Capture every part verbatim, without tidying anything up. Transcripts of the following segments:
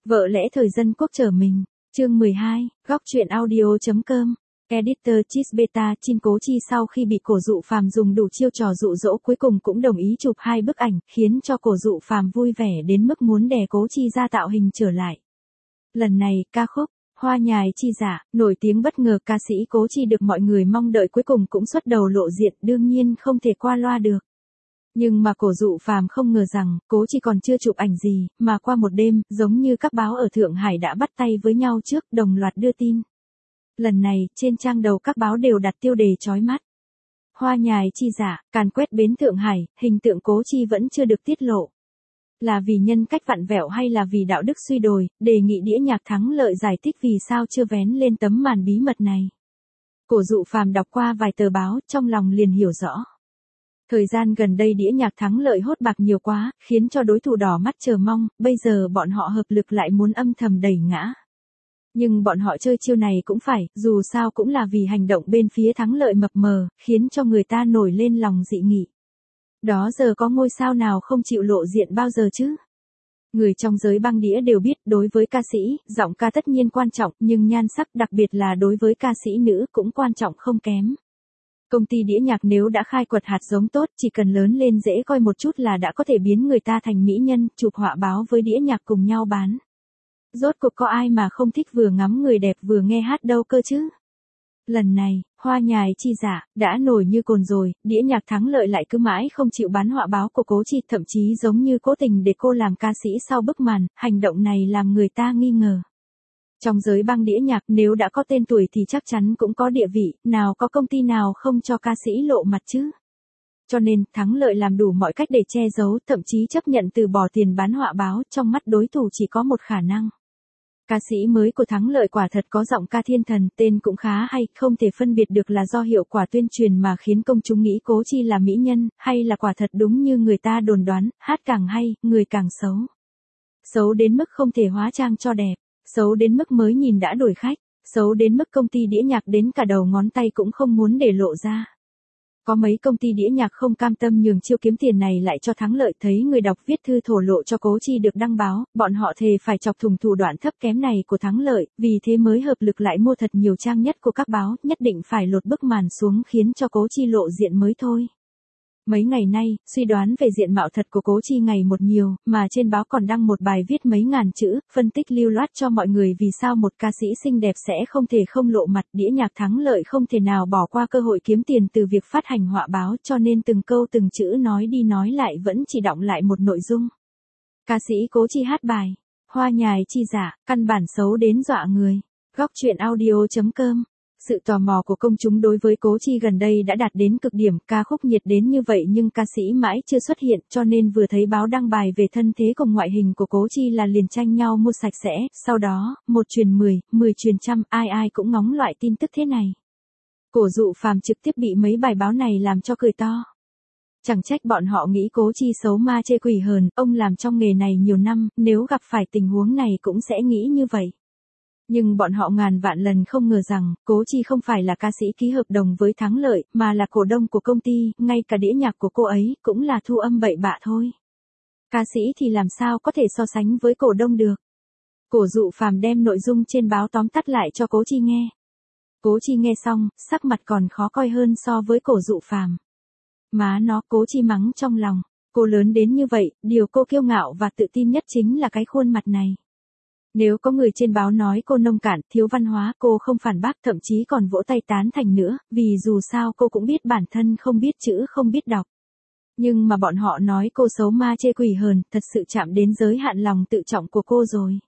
Vợ lẽ thời dân quốc trở mình, chương mười hai, góc truyện audio.com. Editor Chisbeta Chin Cố Chi sau khi bị Cổ Dụ Phàm dùng đủ chiêu trò dụ dỗ cuối cùng cũng đồng ý chụp hai bức ảnh, khiến cho Cổ Dụ Phàm vui vẻ đến mức muốn đè Cố Chi ra tạo hình trở lại. Lần này, ca khúc Hoa Nhài Chi Giả, nổi tiếng bất ngờ ca sĩ Cố Chi được mọi người mong đợi cuối cùng cũng xuất đầu lộ diện, đương nhiên không thể qua loa được. Nhưng mà Cổ Dụ Phàm không ngờ rằng, Cố Chi còn chưa chụp ảnh gì, mà qua một đêm, giống như các báo ở Thượng Hải đã bắt tay với nhau trước, đồng loạt đưa tin. Lần này, trên trang đầu các báo đều đặt tiêu đề chói mắt. Hoa Nhài Chi Giả, càn quét bến Thượng Hải, hình tượng Cố Chi vẫn chưa được tiết lộ. Là vì nhân cách vặn vẹo hay là vì đạo đức suy đồi, đề nghị đĩa nhạc Thắng Lợi giải thích vì sao chưa vén lên tấm màn bí mật này. Cổ Dụ Phàm đọc qua vài tờ báo, trong lòng liền hiểu rõ. Thời gian gần đây đĩa nhạc Thắng Lợi hốt bạc nhiều quá, khiến cho đối thủ đỏ mắt chờ mong, bây giờ bọn họ hợp lực lại muốn âm thầm đẩy ngã. Nhưng bọn họ chơi chiêu này cũng phải, dù sao cũng là vì hành động bên phía Thắng Lợi mập mờ, khiến cho người ta nổi lên lòng dị nghị. Đó giờ có ngôi sao nào không chịu lộ diện bao giờ chứ? Người trong giới băng đĩa đều biết, đối với ca sĩ, giọng ca tất nhiên quan trọng, nhưng nhan sắc đặc biệt là đối với ca sĩ nữ cũng quan trọng không kém. Công ty đĩa nhạc nếu đã khai quật hạt giống tốt, chỉ cần lớn lên dễ coi một chút là đã có thể biến người ta thành mỹ nhân, chụp họa báo với đĩa nhạc cùng nhau bán. Rốt cuộc có ai mà không thích vừa ngắm người đẹp vừa nghe hát đâu cơ chứ? Lần này, Hoa Nhài Chi Giả, đã nổi như cồn rồi, đĩa nhạc Thắng Lợi lại cứ mãi không chịu bán họa báo của Cố Chi, thậm chí giống như cố tình để cô làm ca sĩ sau bức màn, hành động này làm người ta nghi ngờ. Trong giới băng đĩa nhạc nếu đã có tên tuổi thì chắc chắn cũng có địa vị, nào có công ty nào không cho ca sĩ lộ mặt chứ. Cho nên, Thắng Lợi làm đủ mọi cách để che giấu, thậm chí chấp nhận từ bỏ tiền bán họa báo, trong mắt đối thủ chỉ có một khả năng. Ca sĩ mới của Thắng Lợi quả thật có giọng ca thiên thần, tên cũng khá hay, không thể phân biệt được là do hiệu quả tuyên truyền mà khiến công chúng nghĩ Cố Chi là mỹ nhân, hay là quả thật đúng như người ta đồn đoán, hát càng hay, người càng xấu. Xấu đến mức không thể hóa trang cho đẹp, xấu đến mức mới nhìn đã đuổi khách, xấu đến mức công ty đĩa nhạc đến cả đầu ngón tay cũng không muốn để lộ ra. Có mấy công ty đĩa nhạc không cam tâm nhường chiêu kiếm tiền này lại cho Thắng Lợi, thấy người đọc viết thư thổ lộ cho Cố Chi được đăng báo, bọn họ thề phải chọc thủng thủ đoạn thấp kém này của Thắng Lợi, vì thế mới hợp lực lại mua thật nhiều trang nhất của các báo, nhất định phải lột bức màn xuống khiến cho Cố Chi lộ diện mới thôi. Mấy ngày nay, suy đoán về diện mạo thật của Cố Chi ngày một nhiều, mà trên báo còn đăng một bài viết mấy ngàn chữ, phân tích lưu loát cho mọi người vì sao một ca sĩ xinh đẹp sẽ không thể không lộ mặt. Đĩa nhạc Thắng Lợi không thể nào bỏ qua cơ hội kiếm tiền từ việc phát hành họa báo, cho nên từng câu từng chữ nói đi nói lại vẫn chỉ đọng lại một nội dung. Ca sĩ Cố Chi hát bài Hoa Nhài Chi Giả, căn bản xấu đến dọa người. Góc truyện audio.com. Sự tò mò của công chúng đối với Cố Chi gần đây đã đạt đến cực điểm, ca khúc nhiệt đến như vậy nhưng ca sĩ mãi chưa xuất hiện, cho nên vừa thấy báo đăng bài về thân thế cùng ngoại hình của Cố Chi là liền tranh nhau mua sạch sẽ, sau đó, một truyền mười, mười truyền trăm, ai ai cũng ngóng loại tin tức thế này. Cổ Dụ Phàm trực tiếp bị mấy bài báo này làm cho cười to. Chẳng trách bọn họ nghĩ Cố Chi xấu ma chê quỷ hờn, ông làm trong nghề này nhiều năm, nếu gặp phải tình huống này cũng sẽ nghĩ như vậy. Nhưng bọn họ ngàn vạn lần không ngờ rằng, Cố Chi không phải là ca sĩ ký hợp đồng với Thắng Lợi, mà là cổ đông của công ty, ngay cả đĩa nhạc của cô ấy, cũng là thu âm bậy bạ thôi. Ca sĩ thì làm sao có thể so sánh với cổ đông được. Cổ Dụ Phàm đem nội dung trên báo tóm tắt lại cho Cố Chi nghe. Cố Chi nghe xong, sắc mặt còn khó coi hơn so với Cổ Dụ Phàm. Má nó, Cố Chi mắng trong lòng, cô lớn đến như vậy, điều cô kiêu ngạo và tự tin nhất chính là cái khuôn mặt này. Nếu có người trên báo nói cô nông cạn, thiếu văn hóa, cô không phản bác, thậm chí còn vỗ tay tán thành nữa, vì dù sao cô cũng biết bản thân không biết chữ không biết đọc. Nhưng mà bọn họ nói cô xấu ma chê quỷ hờn, thật sự chạm đến giới hạn lòng tự trọng của cô rồi.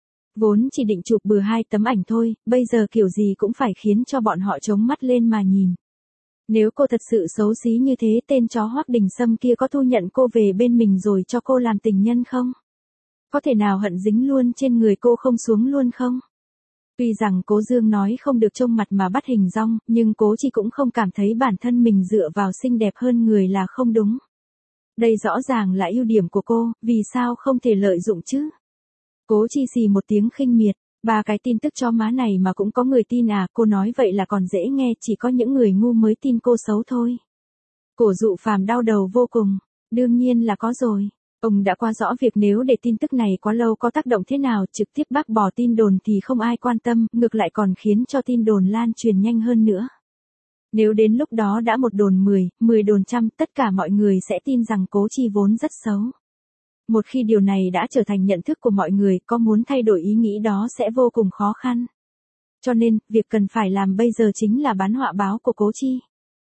Vốn chỉ định chụp bừa hai tấm ảnh thôi, bây giờ kiểu gì cũng phải khiến cho bọn họ trống mắt lên mà nhìn. Nếu cô thật sự xấu xí như thế, tên chó Hoắc Đình Sâm kia có thu nhận cô về bên mình rồi cho cô làm tình nhân không? Có thể nào hận dính luôn trên người cô không xuống luôn không? Tuy rằng Cố Dương nói không được trông mặt mà bắt hình dong, nhưng Cố Chi cũng không cảm thấy bản thân mình dựa vào xinh đẹp hơn người là không đúng. Đây rõ ràng là ưu điểm của cô, vì sao không thể lợi dụng chứ? Cố Chi xì một tiếng khinh miệt, ba cái tin tức cho má này mà cũng có người tin à, cô nói vậy là còn dễ nghe, chỉ có những người ngu mới tin cô xấu thôi. Cổ Dụ Phàm đau đầu vô cùng, đương nhiên là có rồi. Ông đã qua rõ việc nếu để tin tức này quá lâu có tác động thế nào, trực tiếp bác bỏ tin đồn thì không ai quan tâm, ngược lại còn khiến cho tin đồn lan truyền nhanh hơn nữa. Nếu đến lúc đó đã một đồn mười, mười đồn trăm, tất cả mọi người sẽ tin rằng Cố Chi vốn rất xấu. Một khi điều này đã trở thành nhận thức của mọi người, có muốn thay đổi ý nghĩ đó sẽ vô cùng khó khăn. Cho nên, việc cần phải làm bây giờ chính là bán họa báo của Cố Chi.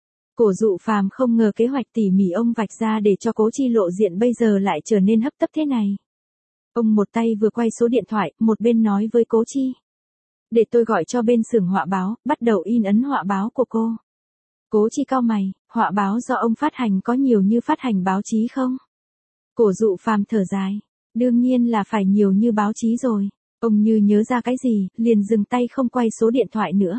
Cổ Dụ Phàm không ngờ kế hoạch tỉ mỉ ông vạch ra để cho Cố Chi lộ diện bây giờ lại trở nên hấp tấp thế này. Ông một tay vừa quay số điện thoại, một bên nói với Cố Chi. Để tôi gọi cho bên xưởng họa báo, bắt đầu in ấn họa báo của cô. Cố Chi cau mày, họa báo do ông phát hành có nhiều như phát hành báo chí không? Cổ Dụ Phàm thở dài, đương nhiên là phải nhiều như báo chí rồi. Ông như nhớ ra cái gì, liền dừng tay không quay số điện thoại nữa.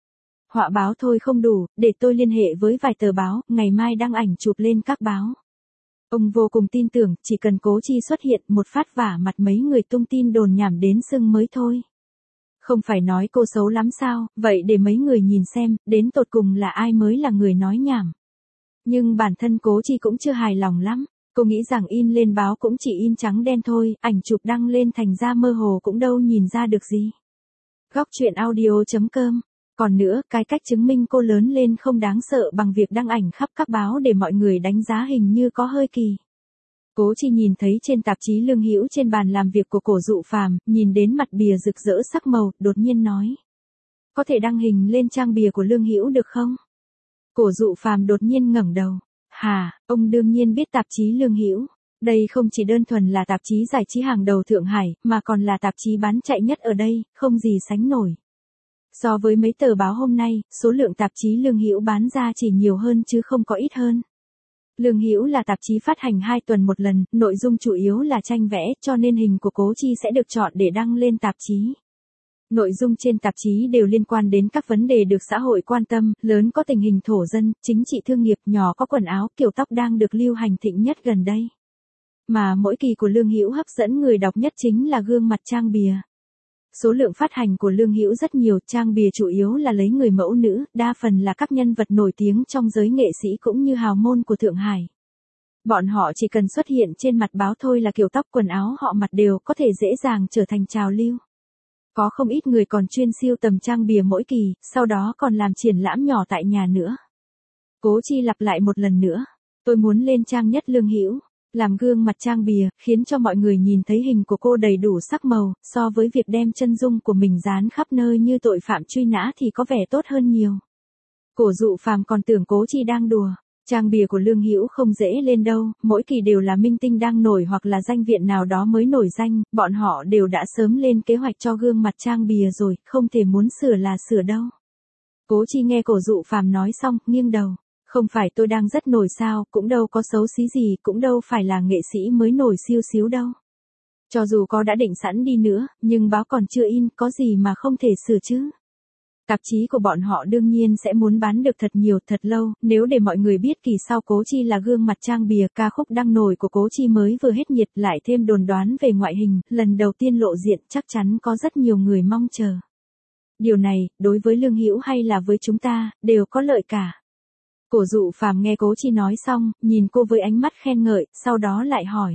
Họa báo thôi không đủ, để tôi liên hệ với vài tờ báo, ngày mai đăng ảnh chụp lên các báo. Ông vô cùng tin tưởng, chỉ cần Cố Chi xuất hiện một phát vả mặt mấy người tung tin đồn nhảm đến sưng mới thôi. Không phải nói cô xấu lắm sao, vậy để mấy người nhìn xem, đến tột cùng là ai mới là người nói nhảm. Nhưng bản thân Cố Chi cũng chưa hài lòng lắm, cô nghĩ rằng in lên báo cũng chỉ in trắng đen thôi, ảnh chụp đăng lên thành ra mơ hồ cũng đâu nhìn ra được gì. Góc truyện audio chấm com. Còn nữa, cái cách chứng minh cô lớn lên không đáng sợ bằng việc đăng ảnh khắp các báo để mọi người đánh giá hình như có hơi kỳ. Cố Chi nhìn thấy trên tạp chí Lương Hữu trên bàn làm việc của Cổ Dụ Phàm, nhìn đến mặt bìa rực rỡ sắc màu, đột nhiên nói. Có thể đăng hình lên trang bìa của Lương Hữu được không? Cổ Dụ Phàm đột nhiên ngẩng đầu. Hà, ông đương nhiên biết tạp chí Lương Hữu. Đây không chỉ đơn thuần là tạp chí giải trí hàng đầu Thượng Hải, mà còn là tạp chí bán chạy nhất ở đây, không gì sánh nổi. So với mấy tờ báo hôm nay, số lượng tạp chí Lương Hữu bán ra chỉ nhiều hơn chứ không có ít hơn. Lương Hữu là tạp chí phát hành hai tuần một lần, nội dung chủ yếu là tranh vẽ, cho nên hình của Cố Chi sẽ được chọn để đăng lên tạp chí. Nội dung trên tạp chí đều liên quan đến các vấn đề được xã hội quan tâm, lớn có tình hình thổ dân, chính trị thương nghiệp, nhỏ có quần áo, kiểu tóc đang được lưu hành thịnh nhất gần đây. Mà mỗi kỳ của Lương Hữu hấp dẫn người đọc nhất chính là gương mặt trang bìa. Số lượng phát hành của Lương Hữu rất nhiều, trang bìa chủ yếu là lấy người mẫu nữ, đa phần là các nhân vật nổi tiếng trong giới nghệ sĩ cũng như hào môn của Thượng Hải. Bọn họ chỉ cần xuất hiện trên mặt báo thôi là kiểu tóc quần áo họ mặc đều có thể dễ dàng trở thành trào lưu. Có không ít người còn chuyên siêu tầm trang bìa mỗi kỳ, sau đó còn làm triển lãm nhỏ tại nhà nữa. Cố Chi lặp lại một lần nữa, tôi muốn lên trang nhất Lương Hữu. Làm gương mặt trang bìa, khiến cho mọi người nhìn thấy hình của cô đầy đủ sắc màu, so với việc đem chân dung của mình dán khắp nơi như tội phạm truy nã thì có vẻ tốt hơn nhiều. Cổ Dụ Phàm còn tưởng Cố Chi đang đùa, trang bìa của Lương Hữu không dễ lên đâu, mỗi kỳ đều là minh tinh đang nổi hoặc là danh viện nào đó mới nổi danh, bọn họ đều đã sớm lên kế hoạch cho gương mặt trang bìa rồi, không thể muốn sửa là sửa đâu. Cố Chi nghe Cổ Dụ Phàm nói xong, nghiêng đầu. Không phải tôi đang rất nổi sao, cũng đâu có xấu xí gì, cũng đâu phải là nghệ sĩ mới nổi siêu xíu đâu. Cho dù có đã định sẵn đi nữa, nhưng báo còn chưa in, có gì mà không thể sửa chứ. Tạp chí của bọn họ đương nhiên sẽ muốn bán được thật nhiều, thật lâu, nếu để mọi người biết kỳ sau Cố Chi là gương mặt trang bìa, ca khúc đăng nổi của Cố Chi mới vừa hết nhiệt, lại thêm đồn đoán về ngoại hình, lần đầu tiên lộ diện, chắc chắn có rất nhiều người mong chờ. Điều này, đối với Lương Hữu hay là với chúng ta, đều có lợi cả. Cổ Dụ Phàm nghe Cố Chi nói xong, nhìn cô với ánh mắt khen ngợi, sau đó lại hỏi.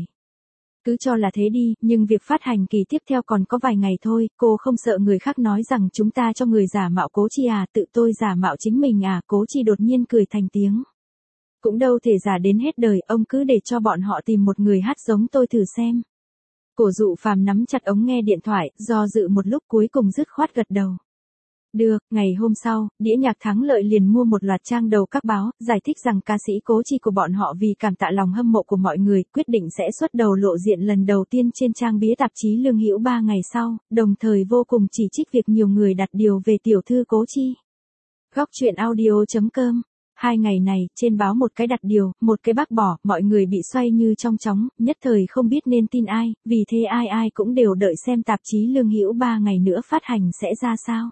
Cứ cho là thế đi, nhưng việc phát hành kỳ tiếp theo còn có vài ngày thôi, cô không sợ người khác nói rằng chúng ta cho người giả mạo Cố Chi à, tự tôi giả mạo chính mình à, Cố Chi đột nhiên cười thành tiếng. Cũng đâu thể giả đến hết đời, ông cứ để cho bọn họ tìm một người hát giống tôi thử xem. Cổ Dụ Phàm nắm chặt ống nghe điện thoại, do dự một lúc cuối cùng dứt khoát gật đầu. Được, ngày hôm sau, đĩa nhạc Thắng Lợi liền mua một loạt trang đầu các báo, giải thích rằng ca sĩ Cố Chi của bọn họ vì cảm tạ lòng hâm mộ của mọi người, quyết định sẽ xuất đầu lộ diện lần đầu tiên trên trang bìa tạp chí Lương Hữu ba ngày sau, đồng thời vô cùng chỉ trích việc nhiều người đặt điều về tiểu thư Cố Chi. Góc truyện audio chấm com. Hai ngày này, trên báo một cái đặt điều, một cái bác bỏ, mọi người bị xoay như trong chóng, nhất thời không biết nên tin ai, vì thế ai ai cũng đều đợi xem tạp chí Lương Hữu ba ngày nữa phát hành sẽ ra sao.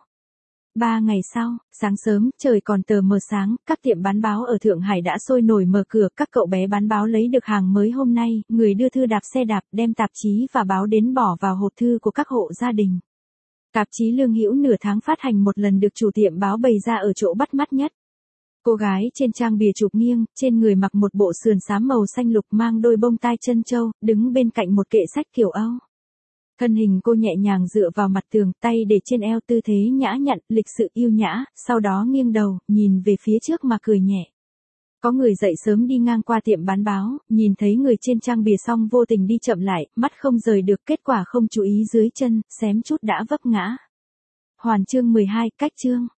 Ba ngày sau, sáng sớm, trời còn tờ mờ sáng, các tiệm bán báo ở Thượng Hải đã sôi nổi mở cửa, các cậu bé bán báo lấy được hàng mới hôm nay, người đưa thư đạp xe đạp, đem tạp chí và báo đến bỏ vào hộp thư của các hộ gia đình. Tạp chí Lương Hữu nửa tháng phát hành một lần được chủ tiệm báo bày ra ở chỗ bắt mắt nhất. cô gái trên trang bìa chụp nghiêng, trên người mặc một bộ sườn xám màu xanh lục mang đôi bông tai chân châu, đứng bên cạnh một kệ sách kiểu Âu. Thân hình cô nhẹ nhàng dựa vào mặt tường, tay để trên eo tư thế nhã nhặn, lịch sự yêu nhã, sau đó nghiêng đầu, nhìn về phía trước mà cười nhẹ. Có người dậy sớm đi ngang qua tiệm bán báo, nhìn thấy người trên trang bìa xong vô tình đi chậm lại, mắt không rời được, kết quả không chú ý dưới chân, xém chút đã vấp ngã. Hoàn chương mười hai, cách chương.